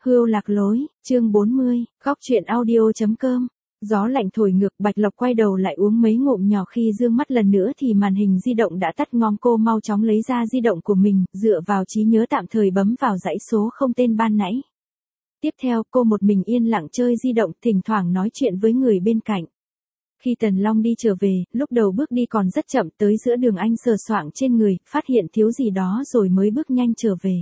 Hươu lạc lối, chương 40, góc truyện audio.com. Gió lạnh thổi ngược, Bạch Lộc quay đầu lại uống mấy ngụm nhỏ, khi dương mắt lần nữa thì màn hình di động đã tắt ngóm. Cô mau chóng lấy ra di động của mình, dựa vào trí nhớ tạm thời bấm vào dãy số không tên ban nãy. Tiếp theo, cô một mình yên lặng chơi di động, thỉnh thoảng nói chuyện với người bên cạnh. Khi Tần Long đi trở về, lúc đầu bước đi còn rất chậm, tới giữa đường anh sờ soạng trên người, phát hiện thiếu gì đó rồi mới bước nhanh trở về.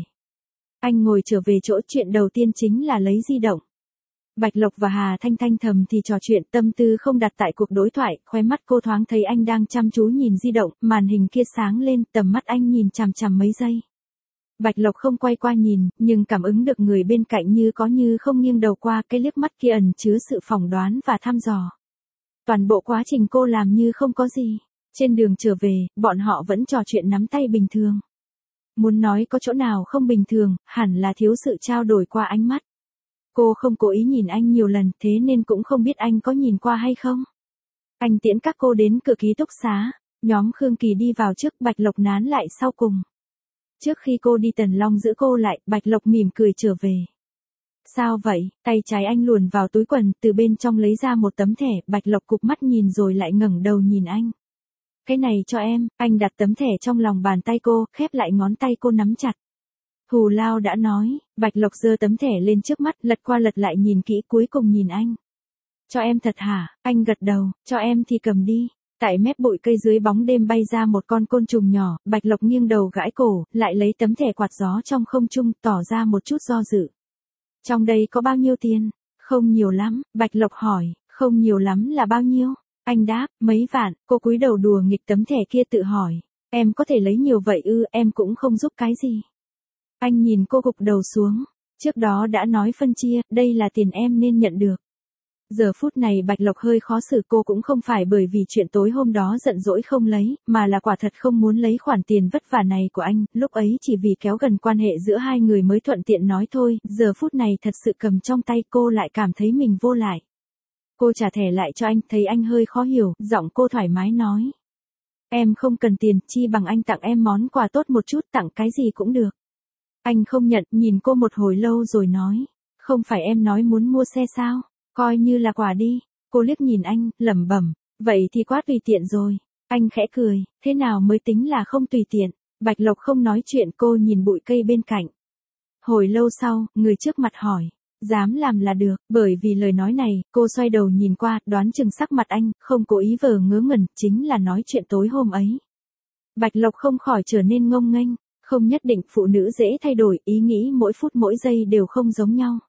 Anh ngồi trở về chỗ, chuyện đầu tiên chính là lấy di động. Bạch Lộc và Hà Thanh Thanh thầm thì trò chuyện, tâm tư không đặt tại cuộc đối thoại, khóe mắt cô thoáng thấy anh đang chăm chú nhìn di động, màn hình kia sáng lên, tầm mắt anh nhìn chằm chằm mấy giây. Bạch Lộc không quay qua nhìn, nhưng cảm ứng được người bên cạnh như có như không nghiêng đầu qua, cái liếc mắt kia ẩn chứa sự phỏng đoán và thăm dò. Toàn bộ quá trình cô làm như không có gì. Trên đường trở về, bọn họ vẫn trò chuyện nắm tay bình thường. Muốn nói có chỗ nào không bình thường, hẳn là thiếu sự trao đổi qua ánh mắt. Cô không cố ý nhìn anh nhiều lần, thế nên cũng không biết anh có nhìn qua hay không. Anh tiễn các cô đến cửa ký túc xá, nhóm Khương Kỳ đi vào trước, Bạch Lộc nán lại sau cùng. Trước khi cô đi, Tần Long giữ cô lại, Bạch Lộc mỉm cười trở về. Sao vậy? Tay trái anh luồn vào túi quần, từ bên trong lấy ra một tấm thẻ, Bạch Lộc cụp mắt nhìn rồi lại ngẩng đầu nhìn anh. Cái này cho em, anh đặt tấm thẻ trong lòng bàn tay cô, khép lại ngón tay cô nắm chặt. Hù Lao đã nói. Bạch Lộc giơ tấm thẻ lên trước mắt, lật qua lật lại nhìn kỹ, cuối cùng nhìn anh. Cho em thật hả? Anh gật đầu, cho em thì cầm đi. Tại mép bụi cây dưới bóng đêm bay ra một con côn trùng nhỏ, Bạch Lộc nghiêng đầu gãi cổ, lại lấy tấm thẻ quạt gió trong không trung, tỏ ra một chút do dự. Trong đây có bao nhiêu tiền? Không nhiều lắm, Bạch Lộc hỏi. Không nhiều lắm là bao nhiêu? Anh đáp, mấy vạn. Cô cúi đầu đùa nghịch tấm thẻ kia, tự hỏi. Em có thể lấy nhiều vậy ư? Em cũng không giúp cái gì. Anh nhìn cô gục đầu xuống. Trước đó đã nói phân chia, đây là tiền em nên nhận được. Giờ phút này Bạch Lộc hơi khó xử, cô cũng không phải bởi vì chuyện tối hôm đó giận dỗi không lấy, mà là quả thật không muốn lấy khoản tiền vất vả này của anh, lúc ấy chỉ vì kéo gần quan hệ giữa hai người mới thuận tiện nói thôi, giờ phút này thật sự cầm trong tay cô lại cảm thấy mình vô lại. Cô trả thẻ lại cho anh, thấy anh hơi khó hiểu, giọng cô thoải mái nói. Em không cần tiền, chi bằng anh tặng em món quà tốt một chút, tặng cái gì cũng được. Anh không nhận, nhìn cô một hồi lâu rồi nói. Không phải em nói muốn mua xe sao? Coi như là quà đi. Cô liếc nhìn anh, lẩm bẩm. Vậy thì quá tùy tiện rồi. Anh khẽ cười. Thế nào mới tính là không tùy tiện? Bạch Lộc không nói chuyện, cô nhìn bụi cây bên cạnh. Hồi lâu sau, người trước mặt hỏi. Dám làm là được. Bởi vì lời nói này, cô xoay đầu nhìn qua, đoán chừng sắc mặt anh, không cố ý vờ ngớ ngẩn, chính là nói chuyện tối hôm ấy. Bạch Lộc không khỏi trở nên ngông nghênh. Không nhất định, phụ nữ dễ thay đổi, ý nghĩ mỗi phút mỗi giây đều không giống nhau.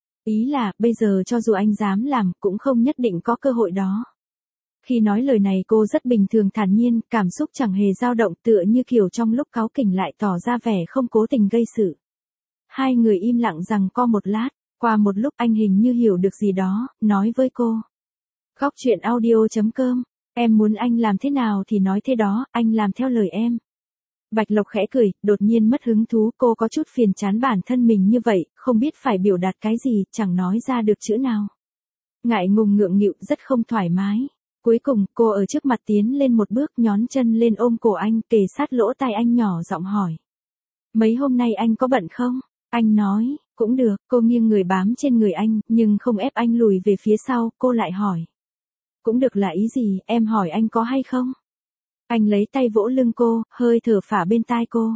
Ý là, bây giờ cho dù anh dám làm, cũng không nhất định có cơ hội đó. Khi nói lời này cô rất bình thường thản nhiên, cảm xúc chẳng hề dao động, tựa như kiểu trong lúc cáu kỉnh lại tỏ ra vẻ không cố tình gây sự. Hai người im lặng rằng co một lát, qua một lúc anh hình như hiểu được gì đó, nói với cô. Góc truyện audio.com, em muốn anh làm thế nào thì nói thế đó, anh làm theo lời em. Bạch Lộc khẽ cười, đột nhiên mất hứng thú, cô có chút phiền chán bản thân mình như vậy, không biết phải biểu đạt cái gì, chẳng nói ra được chữ nào. Ngại ngùng ngượng nghịu, rất không thoải mái. Cuối cùng, cô ở trước mặt tiến lên một bước, nhón chân lên ôm cổ anh, kề sát lỗ tai anh nhỏ giọng hỏi. Mấy hôm nay anh có bận không? Anh nói, cũng được, cô nghiêng người bám trên người anh, nhưng không ép anh lùi về phía sau, cô lại hỏi. Cũng được là ý gì, em hỏi anh có hay không? Anh lấy tay vỗ lưng cô, hơi thở phả bên tai cô.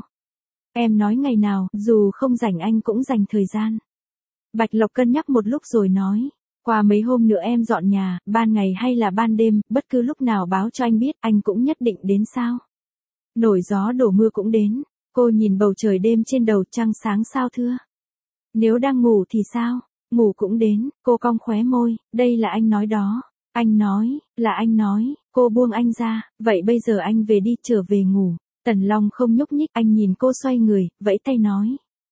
Em nói ngày nào, dù không rảnh anh cũng dành thời gian. Bạch Lộc cân nhắc một lúc rồi nói. Qua mấy hôm nữa em dọn nhà, ban ngày hay là ban đêm, bất cứ lúc nào báo cho anh biết, anh cũng nhất định đến sao. Nổi gió đổ mưa cũng đến. Cô nhìn bầu trời đêm trên đầu, trăng sáng sao thưa. Nếu đang ngủ thì sao? Ngủ cũng đến. Cô cong khóe môi, đây là anh nói đó. Anh nói, là anh nói. Cô buông anh ra, vậy bây giờ anh về đi, trở về ngủ. Tần Long không nhúc nhích, anh nhìn cô xoay người, vẫy tay nói.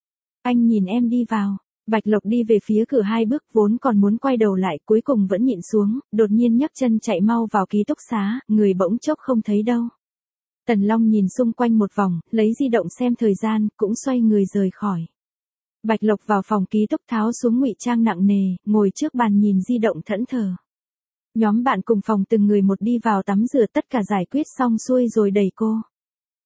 Anh nhìn em đi vào. Bạch Lộc đi về phía cửa hai bước, vốn còn muốn quay đầu lại, cuối cùng vẫn nhịn xuống, đột nhiên nhấc chân chạy mau vào ký túc xá, người bỗng chốc không thấy đâu. Tần Long nhìn xung quanh một vòng, lấy di động xem thời gian, cũng xoay người rời khỏi. Bạch Lộc vào phòng ký túc tháo xuống ngụy trang nặng nề, ngồi trước bàn nhìn di động thẫn thờ. Nhóm bạn cùng phòng từng người một đi vào tắm rửa, tất cả giải quyết xong xuôi rồi đẩy cô.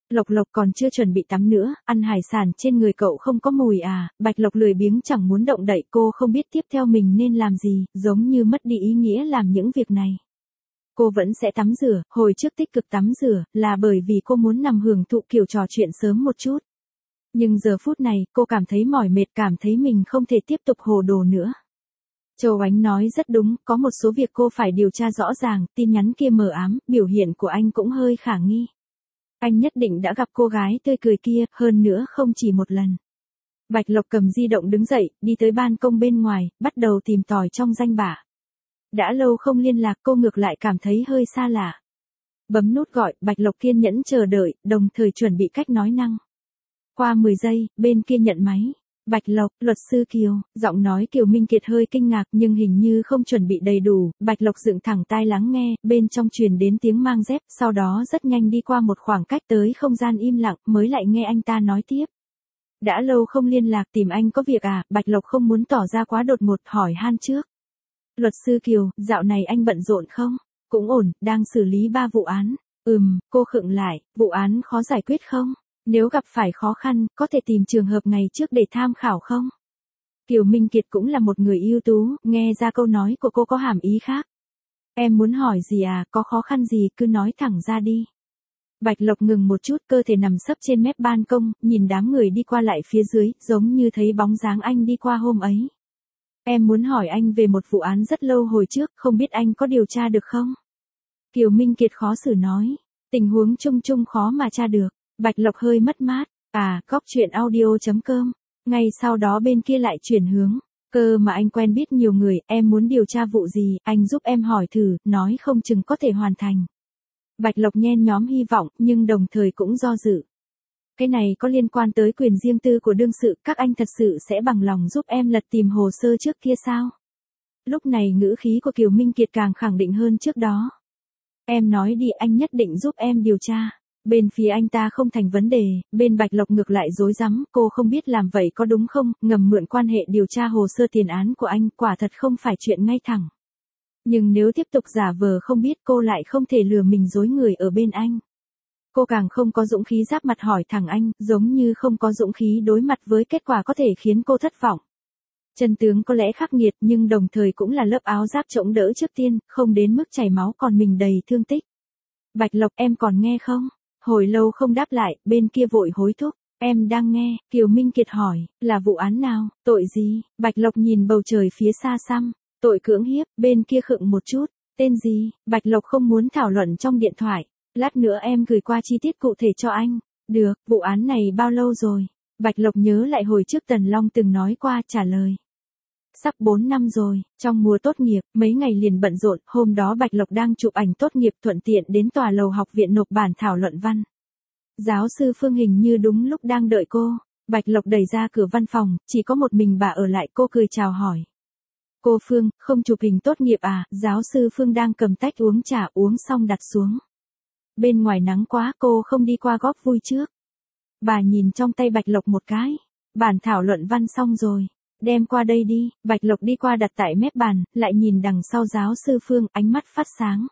Lộc Lộc còn chưa chuẩn bị tắm nữa, ăn hải sản trên người cậu không có mùi à, Bạch Lộc lười biếng chẳng muốn động đậy, cô không biết tiếp theo mình nên làm gì, giống như mất đi ý nghĩa làm những việc này. Cô vẫn sẽ tắm rửa, hồi trước tích cực tắm rửa, là bởi vì cô muốn nằm hưởng thụ kiểu trò chuyện sớm một chút. Nhưng giờ phút này, cô cảm thấy mỏi mệt, cảm thấy mình không thể tiếp tục hồ đồ nữa. Châu Ánh nói rất đúng, có một số việc cô phải điều tra rõ ràng, tin nhắn kia mờ ám, biểu hiện của anh cũng hơi khả nghi. Anh nhất định đã gặp cô gái tươi cười kia, hơn nữa không chỉ một lần. Bạch Lộc cầm di động đứng dậy, đi tới ban công bên ngoài, bắt đầu tìm tòi trong danh bạ. Đã lâu không liên lạc, cô ngược lại cảm thấy hơi xa lạ. Bấm nút gọi, Bạch Lộc kiên nhẫn chờ đợi, đồng thời chuẩn bị cách nói năng. Qua 10 giây, bên kia nhận máy. Bạch Lộc, luật sư Kiều, giọng nói Kiều Minh Kiệt hơi kinh ngạc nhưng hình như không chuẩn bị đầy đủ, Bạch Lộc dựng thẳng tai lắng nghe, bên trong truyền đến tiếng mang dép, sau đó rất nhanh đi qua một khoảng cách tới không gian im lặng, mới lại nghe anh ta nói tiếp. Đã lâu không liên lạc, tìm anh có việc à, Bạch Lộc không muốn tỏ ra quá đột ngột, hỏi han trước. Luật sư Kiều, dạo này anh bận rộn không? Cũng ổn, đang xử lý 3 vụ án. Cô khựng lại, vụ án khó giải quyết không? Nếu gặp phải khó khăn, có thể tìm trường hợp ngày trước để tham khảo không? Kiều Minh Kiệt cũng là một người ưu tú, nghe ra câu nói của cô có hàm ý khác. Em muốn hỏi gì à, có khó khăn gì cứ nói thẳng ra đi. Bạch Lộc ngừng một chút, cơ thể nằm sấp trên mép ban công, nhìn đám người đi qua lại phía dưới, giống như thấy bóng dáng anh đi qua hôm ấy. Em muốn hỏi anh về một vụ án rất lâu hồi trước, không biết anh có điều tra được không? Kiều Minh Kiệt khó xử nói, tình huống chung chung khó mà tra được. Bạch Lộc hơi mất mát, góc chuyện audio.com. Ngay sau đó bên kia lại chuyển hướng, cơ mà anh quen biết nhiều người, em muốn điều tra vụ gì, anh giúp em hỏi thử, nói không chừng có thể hoàn thành. Bạch Lộc nhen nhóm hy vọng, nhưng đồng thời cũng do dự. Cái này có liên quan tới quyền riêng tư của đương sự, các anh thật sự sẽ bằng lòng giúp em lật tìm hồ sơ trước kia sao? Lúc này ngữ khí của Kiều Minh Kiệt càng khẳng định hơn trước đó. Em nói đi, anh nhất định giúp em điều tra. Bên phía anh ta không thành vấn đề, bên Bạch Lộc ngược lại rối rắm, cô không biết làm vậy có đúng không, ngầm mượn quan hệ điều tra hồ sơ tiền án của anh, quả thật không phải chuyện ngay thẳng. Nhưng nếu tiếp tục giả vờ không biết, cô lại không thể lừa mình dối người ở bên anh. Cô càng không có dũng khí giáp mặt hỏi thẳng anh, giống như không có dũng khí đối mặt với kết quả có thể khiến cô thất vọng. Chân tướng có lẽ khắc nghiệt nhưng đồng thời cũng là lớp áo giáp chống đỡ trước tiên, không đến mức chảy máu còn mình đầy thương tích. Bạch Lộc, em còn nghe không? Hồi lâu không đáp lại, bên kia vội hối thúc. Em đang nghe, Kiều Minh Kiệt hỏi, là vụ án nào, tội gì? Bạch Lộc nhìn bầu trời phía xa xăm, tội cưỡng hiếp, bên kia khựng một chút, tên gì? Bạch Lộc không muốn thảo luận trong điện thoại. Lát nữa em gửi qua chi tiết cụ thể cho anh. Được, vụ án này bao lâu rồi? Bạch Lộc nhớ lại hồi trước Tần Long từng nói qua, trả lời. Sắp 4 năm rồi, trong mùa tốt nghiệp, mấy ngày liền bận rộn, hôm đó Bạch Lộc đang chụp ảnh tốt nghiệp thuận tiện đến tòa lầu học viện nộp bản thảo luận văn. Giáo sư Phương hình như đúng lúc đang đợi cô. Bạch Lộc đẩy ra cửa văn phòng, chỉ có một mình bà ở lại, cô cười chào hỏi. Cô Phương, không chụp hình tốt nghiệp à? Giáo sư Phương đang cầm tách uống trà, uống xong đặt xuống. Bên ngoài nắng quá, cô không đi qua góp vui trước. Bà nhìn trong tay Bạch Lộc một cái. Bản thảo luận văn xong rồi. Đem qua đây đi. Bạch Lộc đi qua đặt tại mép bàn, lại nhìn đằng sau giáo sư Phương, ánh mắt phát sáng.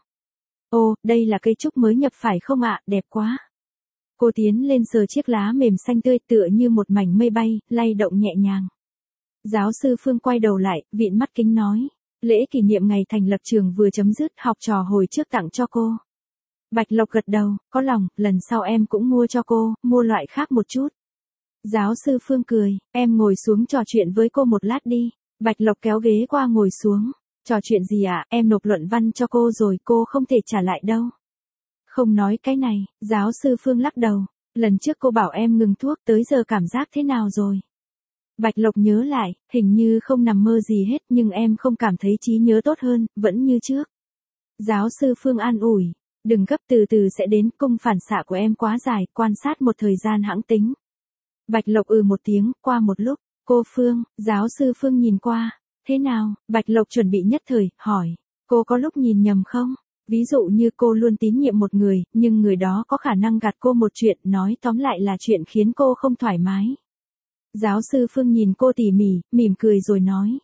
Ô, đây là cây trúc mới nhập phải không ạ, đẹp quá. Cô tiến lên sờ chiếc lá mềm xanh tươi tựa như một mảnh mây bay, lay động nhẹ nhàng. Giáo sư Phương quay đầu lại, vịn mắt kính nói. Lễ kỷ niệm ngày thành lập trường vừa chấm dứt, học trò hồi trước tặng cho cô. Bạch Lộc gật đầu, có lòng, lần sau em cũng mua cho cô, mua loại khác một chút. Giáo sư Phương cười, em ngồi xuống trò chuyện với cô một lát đi. Bạch Lộc kéo ghế qua ngồi xuống. Trò chuyện gì ạ, em nộp luận văn cho cô rồi, cô không thể trả lại đâu. Không nói cái này, giáo sư Phương lắc đầu. Lần trước cô bảo em ngừng thuốc, tới giờ cảm giác thế nào rồi? Bạch Lộc nhớ lại, hình như không nằm mơ gì hết nhưng em không cảm thấy trí nhớ tốt hơn, vẫn như trước. Giáo sư Phương an ủi. Đừng gấp, từ từ sẽ đến, cung phản xạ của em quá dài, quan sát một thời gian hãng tính. Bạch Lộc một tiếng, qua một lúc, cô Phương, giáo sư Phương nhìn qua, thế nào? Bạch Lộc chuẩn bị nhất thời, hỏi, cô có lúc nhìn nhầm không? Ví dụ như cô luôn tín nhiệm một người, nhưng người đó có khả năng gạt cô một chuyện, nói tóm lại là chuyện khiến cô không thoải mái. Giáo sư Phương nhìn cô tỉ mỉ, mỉm cười rồi nói.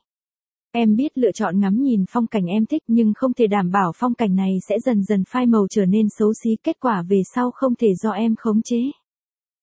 Em biết lựa chọn ngắm nhìn phong cảnh em thích nhưng không thể đảm bảo phong cảnh này sẽ dần dần phai màu trở nên xấu xí, kết quả về sau không thể do em khống chế.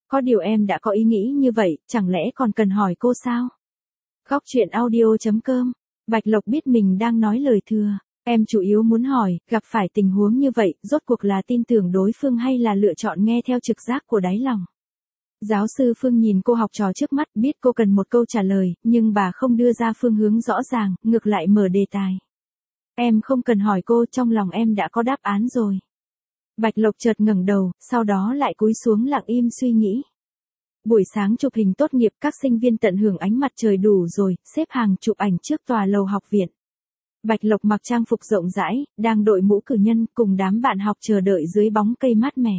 Có điều em đã có ý nghĩ như vậy, chẳng lẽ còn cần hỏi cô sao? Góc chuyện audio.com. Bạch Lộc biết mình đang nói lời thừa. Em chủ yếu muốn hỏi, gặp phải tình huống như vậy, rốt cuộc là tin tưởng đối phương hay là lựa chọn nghe theo trực giác của đáy lòng? Giáo sư Phương nhìn cô học trò trước mắt, biết cô cần một câu trả lời, nhưng bà không đưa ra phương hướng rõ ràng, ngược lại mở đề tài. Em không cần hỏi cô, trong lòng em đã có đáp án rồi. Bạch Lộc chợt ngẩng đầu, sau đó lại cúi xuống lặng im suy nghĩ. Buổi sáng chụp hình tốt nghiệp, các sinh viên tận hưởng ánh mặt trời đủ rồi, xếp hàng chụp ảnh trước tòa lầu học viện. Bạch Lộc mặc trang phục rộng rãi, đang đội mũ cử nhân, cùng đám bạn học chờ đợi dưới bóng cây mát mẻ.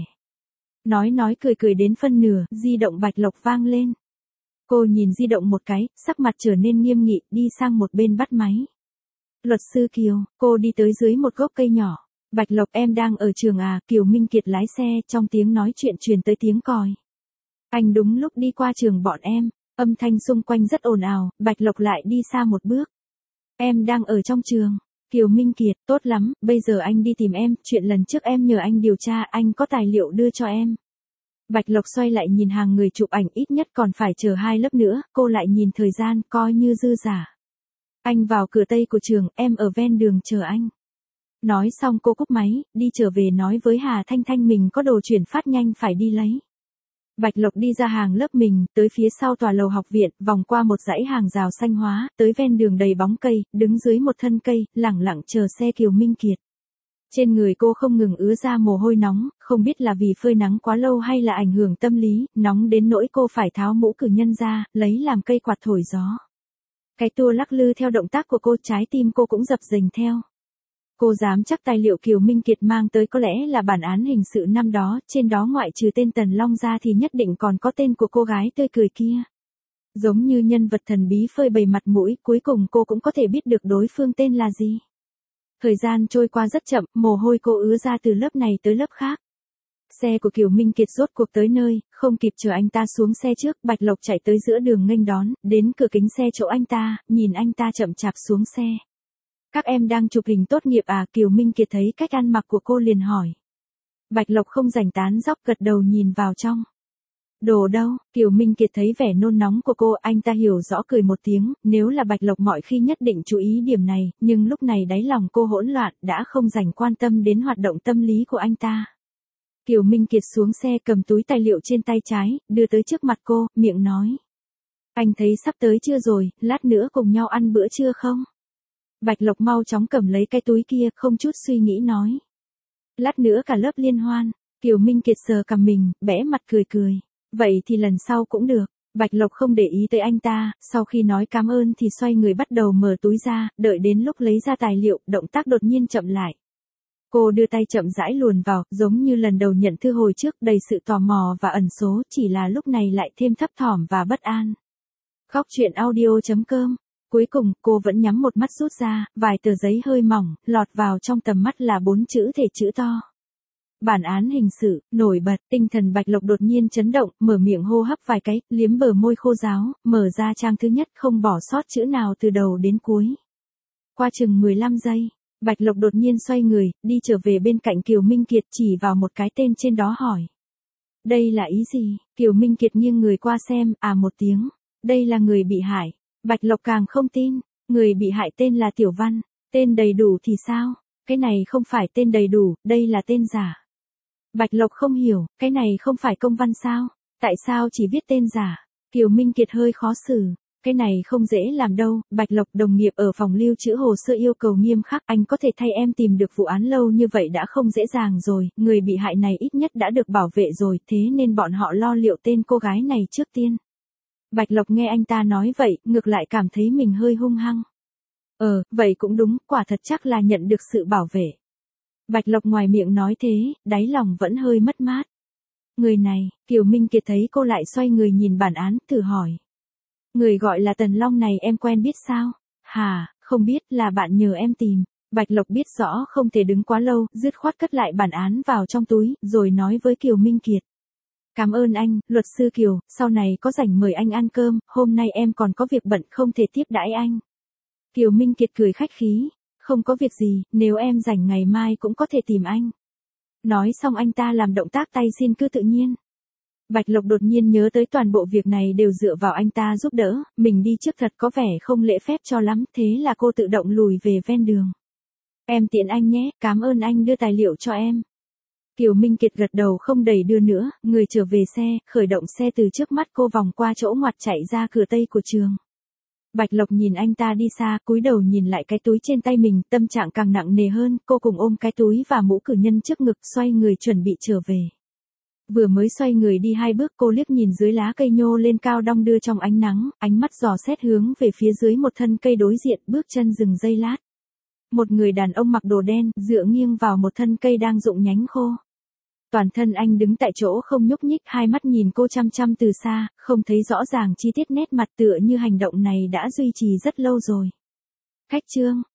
Nói cười đến phân nửa, di động Bạch Lộc vang lên. Cô nhìn di động một cái, sắc mặt trở nên nghiêm nghị, đi sang một bên bắt máy. Luật sư Kiều, cô đi tới dưới một gốc cây nhỏ. Bạch Lộc, em đang ở trường à? Kiều Minh Kiệt lái xe, trong tiếng nói chuyện truyền tới tiếng còi. Anh đúng lúc đi qua trường bọn em, âm thanh xung quanh rất ồn ào, Bạch Lộc lại đi xa một bước. Em đang ở trong trường. Kiều Minh Kiệt, tốt lắm, bây giờ anh đi tìm em, chuyện lần trước em nhờ anh điều tra, anh có tài liệu đưa cho em. Bạch Lộc xoay lại nhìn hàng người chụp ảnh, ít nhất còn phải chờ 2 lớp nữa, cô lại nhìn thời gian, coi như dư giả. Anh vào cửa tây của trường, em ở ven đường chờ anh. Nói xong cô cúp máy, đi trở về nói với Hà Thanh Thanh mình có đồ chuyển phát nhanh phải đi lấy. Bạch Lộc đi ra hàng lớp mình, tới phía sau tòa lầu học viện, vòng qua một dãy hàng rào xanh hóa, tới ven đường đầy bóng cây, đứng dưới một thân cây, lẳng lặng chờ xe Kiều Minh Kiệt. Trên người cô không ngừng ứa ra mồ hôi nóng, không biết là vì phơi nắng quá lâu hay là ảnh hưởng tâm lý, nóng đến nỗi cô phải tháo mũ cử nhân ra, lấy làm cây quạt thổi gió. Cái tua lắc lư theo động tác của cô, trái tim cô cũng dập dềnh theo. Cô dám chắc tài liệu Kiều Minh Kiệt mang tới có lẽ là bản án hình sự năm đó, trên đó ngoại trừ tên Tần Long ra thì nhất định còn có tên của cô gái tươi cười kia. Giống như nhân vật thần bí phơi bày mặt mũi, cuối cùng cô cũng có thể biết được đối phương tên là gì. Thời gian trôi qua rất chậm, mồ hôi cô ứa ra từ lớp này tới lớp khác. Xe của Kiều Minh Kiệt rốt cuộc tới nơi, không kịp chờ anh ta xuống xe trước, Bạch Lộc chạy tới giữa đường nghênh đón, đến cửa kính xe chỗ anh ta, nhìn anh ta chậm chạp xuống xe. Các em đang chụp hình tốt nghiệp à? Kiều Minh Kiệt thấy cách ăn mặc của cô liền hỏi. Bạch Lộc không rảnh tán dóc, gật đầu nhìn vào trong. Đồ đâu? Kiều Minh Kiệt thấy vẻ nôn nóng của cô, anh ta hiểu rõ cười một tiếng, nếu là Bạch Lộc mọi khi nhất định chú ý điểm này, nhưng lúc này đáy lòng cô hỗn loạn, đã không dành quan tâm đến hoạt động tâm lý của anh ta. Kiều Minh Kiệt xuống xe cầm túi tài liệu trên tay trái, đưa tới trước mặt cô, miệng nói. Anh thấy sắp tới chưa rồi, lát nữa cùng nhau ăn bữa trưa không? Bạch Lộc mau chóng cầm lấy cái túi kia, không chút suy nghĩ nói. Lát nữa cả lớp liên hoan. Kiều Minh Kiệt sờ cằm mình, bẽ mặt cười cười. Vậy thì lần sau cũng được. Bạch Lộc không để ý tới anh ta, sau khi nói cảm ơn thì xoay người bắt đầu mở túi ra, đợi đến lúc lấy ra tài liệu, động tác đột nhiên chậm lại. Cô đưa tay chậm rãi luồn vào, giống như lần đầu nhận thư hồi trước, đầy sự tò mò và ẩn số, chỉ là lúc này lại thêm thấp thỏm và bất an. Góc chuyện audio.com. Cuối cùng, cô vẫn nhắm một mắt rút ra, vài tờ giấy hơi mỏng, lọt vào trong tầm mắt là 4 chữ thể chữ to. Bản án hình sự, nổi bật, tinh thần Bạch Lộc đột nhiên chấn động, mở miệng hô hấp vài cái, liếm bờ môi khô ráo, mở ra trang thứ nhất không bỏ sót chữ nào từ đầu đến cuối. Qua chừng 15 giây, Bạch Lộc đột nhiên xoay người, đi trở về bên cạnh Kiều Minh Kiệt chỉ vào một cái tên trên đó hỏi. Đây là ý gì? Kiều Minh Kiệt nghiêng người qua xem, một tiếng. Đây là người bị hại. Bạch Lộc càng không tin, người bị hại tên là Tiểu Văn, tên đầy đủ thì sao? Cái này không phải tên đầy đủ, đây là tên giả. Bạch Lộc không hiểu, cái này không phải công văn sao? Tại sao chỉ viết tên giả? Kiều Minh Kiệt hơi khó xử, cái này không dễ làm đâu. Bạch Lộc, đồng nghiệp ở phòng lưu trữ hồ sơ yêu cầu nghiêm khắc, anh có thể thay em tìm được vụ án lâu như vậy đã không dễ dàng rồi, người bị hại này ít nhất đã được bảo vệ rồi, thế nên bọn họ lo liệu tên cô gái này trước tiên. Bạch Lộc nghe anh ta nói vậy, ngược lại cảm thấy mình hơi hung hăng. Vậy cũng đúng, quả thật chắc là nhận được sự bảo vệ. Bạch Lộc ngoài miệng nói thế, đáy lòng vẫn hơi mất mát. Người này, Kiều Minh Kiệt thấy cô lại xoay người nhìn bản án, thử hỏi. Người gọi là Tần Long này em quen biết sao? Hà, không biết, là bạn nhờ em tìm. Bạch Lộc biết rõ không thể đứng quá lâu, dứt khoát cất lại bản án vào trong túi, rồi nói với Kiều Minh Kiệt. Cảm ơn anh, luật sư Kiều, sau này có rảnh mời anh ăn cơm, hôm nay em còn có việc bận không thể tiếp đãi anh. Kiều Minh Kiệt cười khách khí, không có việc gì, nếu em rảnh ngày mai cũng có thể tìm anh. Nói xong anh ta làm động tác tay xin cứ tự nhiên. Bạch Lộc đột nhiên nhớ tới toàn bộ việc này đều dựa vào anh ta giúp đỡ, mình đi trước thật có vẻ không lễ phép cho lắm, thế là cô tự động lùi về ven đường. Em tiện anh nhé, cảm ơn anh đưa tài liệu cho em. Kiều Minh Kiệt gật đầu không đẩy đưa nữa, người trở về xe, khởi động xe từ trước mắt cô vòng qua chỗ ngoặt chạy ra cửa tây của trường. Bạch Lộc nhìn anh ta đi xa, cúi đầu nhìn lại cái túi trên tay mình, tâm trạng càng nặng nề hơn, cô cùng ôm cái túi và mũ cử nhân trước ngực, xoay người chuẩn bị trở về. Vừa mới xoay người đi 2 bước, cô liếc nhìn dưới lá cây nhô lên cao đong đưa trong ánh nắng, ánh mắt dò xét hướng về phía dưới một thân cây đối diện, bước chân dừng giây lát. Một người đàn ông mặc đồ đen, dựa nghiêng vào một thân cây đang rụng nhánh khô. Toàn thân anh đứng tại chỗ không nhúc nhích, hai mắt nhìn cô chăm chăm từ xa, không thấy rõ ràng chi tiết nét mặt, tựa như hành động này đã duy trì rất lâu rồi. Khách trương,